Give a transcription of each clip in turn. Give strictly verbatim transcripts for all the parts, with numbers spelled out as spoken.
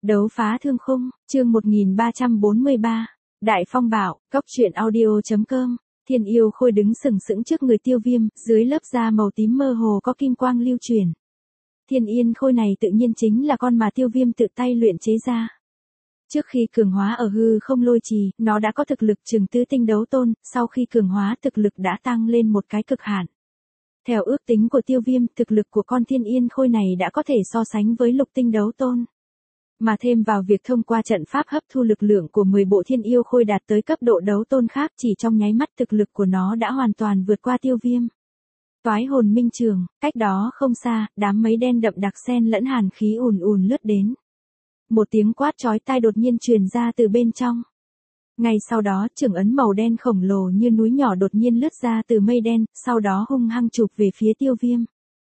Đấu phá thương khung, chương một nghìn ba trăm bốn mươi ba. Đại phong bạo, cốc truyện audio.com. Thiên yêu khôi đứng sừng sững trước người Tiêu Viêm, dưới lớp da màu tím mơ hồ có kim quang lưu truyền. Thiên yên khôi này tự nhiên chính là con mà Tiêu Viêm tự tay luyện chế ra. Trước khi cường hóa ở hư không lôi trì, nó đã có thực lực chừng tứ tinh đấu tôn, sau khi cường hóa thực lực đã tăng lên một cái cực hạn. Theo ước tính của Tiêu Viêm, thực lực của con thiên yên khôi này đã có thể so sánh với lục tinh đấu tôn. Mà thêm vào việc thông qua trận pháp hấp thu lực lượng của mười bộ thiên yêu khôi đạt tới cấp độ đấu tôn khác, chỉ trong nháy mắt thực lực của nó đã hoàn toàn vượt qua Tiêu Viêm. Toái hồn minh trường, cách đó không xa, đám mây đen đậm đặc xen lẫn hàn khí ùn ùn lướt đến. Một tiếng quát chói tai đột nhiên truyền ra từ bên trong. Ngay sau đó, chưởng ấn màu đen khổng lồ như núi nhỏ đột nhiên lướt ra từ mây đen, sau đó hung hăng chụp về phía Tiêu Viêm.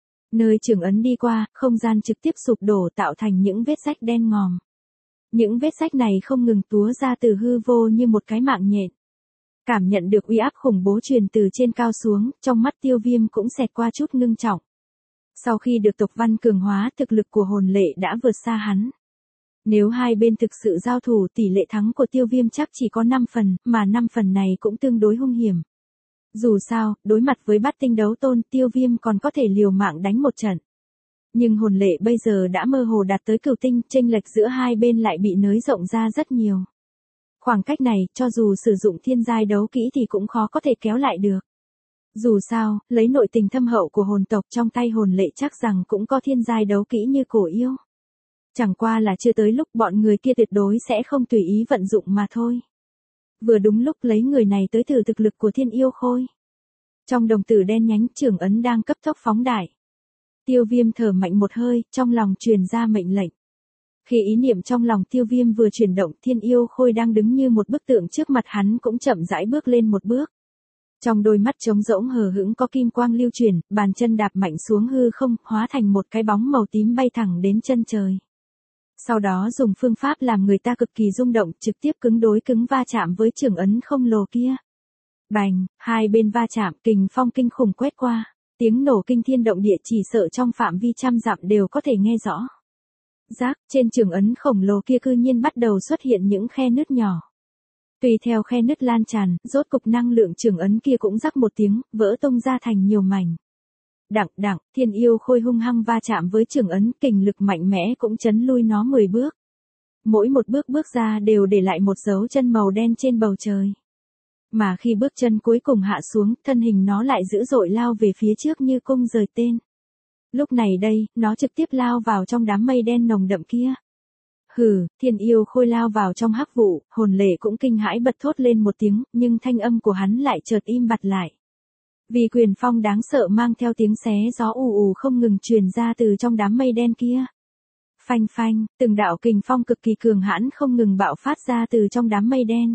Nơi chưởng ấn đi qua, không gian trực tiếp sụp đổ tạo thành những vết rách đen ngòm. Những vết rách này không ngừng túa ra từ hư vô như một cái mạng nhện. Cảm nhận được uy áp khủng bố truyền từ trên cao xuống, trong mắt Tiêu Viêm cũng xẹt qua chút ngưng trọng. Sau khi được tộc văn cường hóa, thực lực của hồn lệ đã vượt xa hắn. Nếu hai bên thực sự giao thủ, tỷ lệ thắng của Tiêu Viêm chắc chỉ có năm phần, mà năm phần này cũng tương đối hung hiểm. Dù sao, đối mặt với bát tinh đấu tôn, Tiêu Viêm còn có thể liều mạng đánh một trận. Nhưng hồn lệ bây giờ đã mơ hồ đạt tới cửu tinh, chênh lệch giữa hai bên lại bị nới rộng ra rất nhiều. Khoảng cách này, cho dù sử dụng thiên giai đấu kỹ thì cũng khó có thể kéo lại được. Dù sao, lấy nội tình thâm hậu của hồn tộc trong tay hồn lệ chắc rằng cũng có thiên giai đấu kỹ như cổ yêu. Chẳng qua là chưa tới lúc bọn người kia tuyệt đối sẽ không tùy ý vận dụng mà thôi. Vừa đúng lúc lấy người này tới thử thực lực của thiên yêu khôi. Trong đồng tử đen nhánh, chưởng ấn đang cấp tốc phóng đại. Tiêu Viêm thở mạnh một hơi, trong lòng truyền ra mệnh lệnh. Khi ý niệm trong lòng Tiêu Viêm vừa chuyển động, thiên yêu khôi đang đứng như một bức tượng trước mặt hắn cũng chậm rãi bước lên một bước. Trong đôi mắt trống rỗng hờ hững có kim quang lưu chuyển, bàn chân đạp mạnh xuống hư không, hóa thành một cái bóng màu tím bay thẳng đến chân trời. Sau đó dùng phương pháp làm người ta cực kỳ rung động, trực tiếp cứng đối cứng va chạm với chưởng ấn không lồ kia. Bành, hai bên va chạm, kình phong kinh khủng quét qua, tiếng nổ kinh thiên động địa chỉ sợ trong phạm vi trăm dặm đều có thể nghe rõ. Rác, trên chưởng ấn khổng lồ kia cư nhiên bắt đầu xuất hiện những khe nứt nhỏ. Tùy theo khe nứt lan tràn, rốt cục năng lượng chưởng ấn kia cũng rắc một tiếng, vỡ tung ra thành nhiều mảnh. Đặng đặng, thiên yêu khôi hung hăng va chạm với chưởng ấn, kình lực mạnh mẽ cũng chấn lui nó mười bước. Mỗi một bước bước ra đều để lại một dấu chân màu đen trên bầu trời. Mà khi bước chân cuối cùng hạ xuống, thân hình nó lại dữ dội lao về phía trước như cung rời tên. Lúc này đây, nó trực tiếp lao vào trong đám mây đen nồng đậm kia. Hừ, thiên yêu khôi lao vào trong hắc vụ, hồn lệ cũng kinh hãi bật thốt lên một tiếng, nhưng thanh âm của hắn lại chợt im bặt lại. Vì quyền phong đáng sợ mang theo tiếng xé gió ù ù không ngừng truyền ra từ trong đám mây đen kia. Phanh phanh, từng đạo kình phong cực kỳ cường hãn không ngừng bạo phát ra từ trong đám mây đen.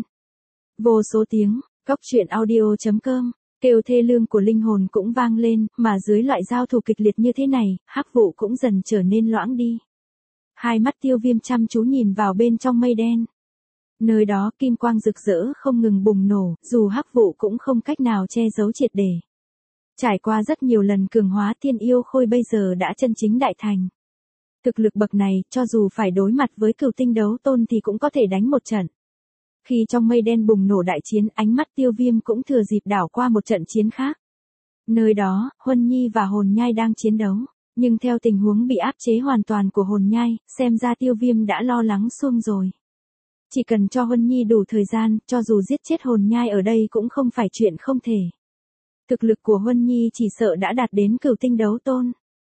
Vô số tiếng, cốc truyện audio.com, kêu thê lương của linh hồn cũng vang lên, mà dưới loại giao thủ kịch liệt như thế này, hắc vụ cũng dần trở nên loãng đi. Hai mắt Tiêu Viêm chăm chú nhìn vào bên trong mây đen. Nơi đó kim quang rực rỡ không ngừng bùng nổ, dù hắc vụ cũng không cách nào che giấu triệt để. Trải qua rất nhiều lần cường hóa, thiên yêu khôi bây giờ đã chân chính đại thành. Thực lực bậc này, cho dù phải đối mặt với cửu tinh đấu tôn thì cũng có thể đánh một trận. Khi trong mây đen bùng nổ đại chiến, ánh mắt Tiêu Viêm cũng thừa dịp đảo qua một trận chiến khác. Nơi đó, Huân Nhi và Hồn Nhai đang chiến đấu, nhưng theo tình huống bị áp chế hoàn toàn của Hồn Nhai, xem ra Tiêu Viêm đã lo lắng xuông rồi. Chỉ cần cho Huân Nhi đủ thời gian, cho dù giết chết Hồn Nhai ở đây cũng không phải chuyện không thể. Thực lực của Huân Nhi chỉ sợ đã đạt đến cửu tinh đấu tôn.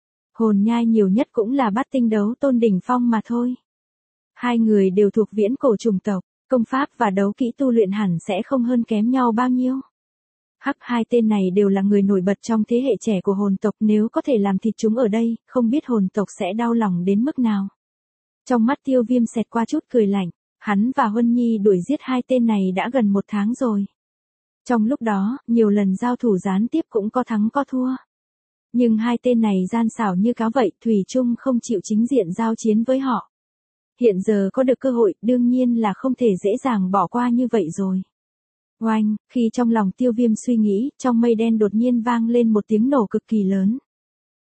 Hồn Nhai nhiều nhất cũng là bát tinh đấu tôn đỉnh phong mà thôi. Hai người đều thuộc viễn cổ chủng tộc, công pháp và đấu kỹ tu luyện hẳn sẽ không hơn kém nhau bao nhiêu. Hắc, hai tên này đều là người nổi bật trong thế hệ trẻ của hồn tộc, nếu có thể làm thịt chúng ở đây, không biết hồn tộc sẽ đau lòng đến mức nào. Trong mắt Tiêu Viêm xẹt qua chút cười lạnh, hắn và Huân Nhi đuổi giết hai tên này đã gần một tháng rồi. Trong lúc đó, nhiều lần giao thủ gián tiếp cũng có thắng có thua. Nhưng hai tên này gian xảo như cáo vậy, thủy chung không chịu chính diện giao chiến với họ. Hiện giờ có được cơ hội, đương nhiên là không thể dễ dàng bỏ qua như vậy rồi. Oanh, khi trong lòng Tiêu Viêm suy nghĩ, trong mây đen đột nhiên vang lên một tiếng nổ cực kỳ lớn.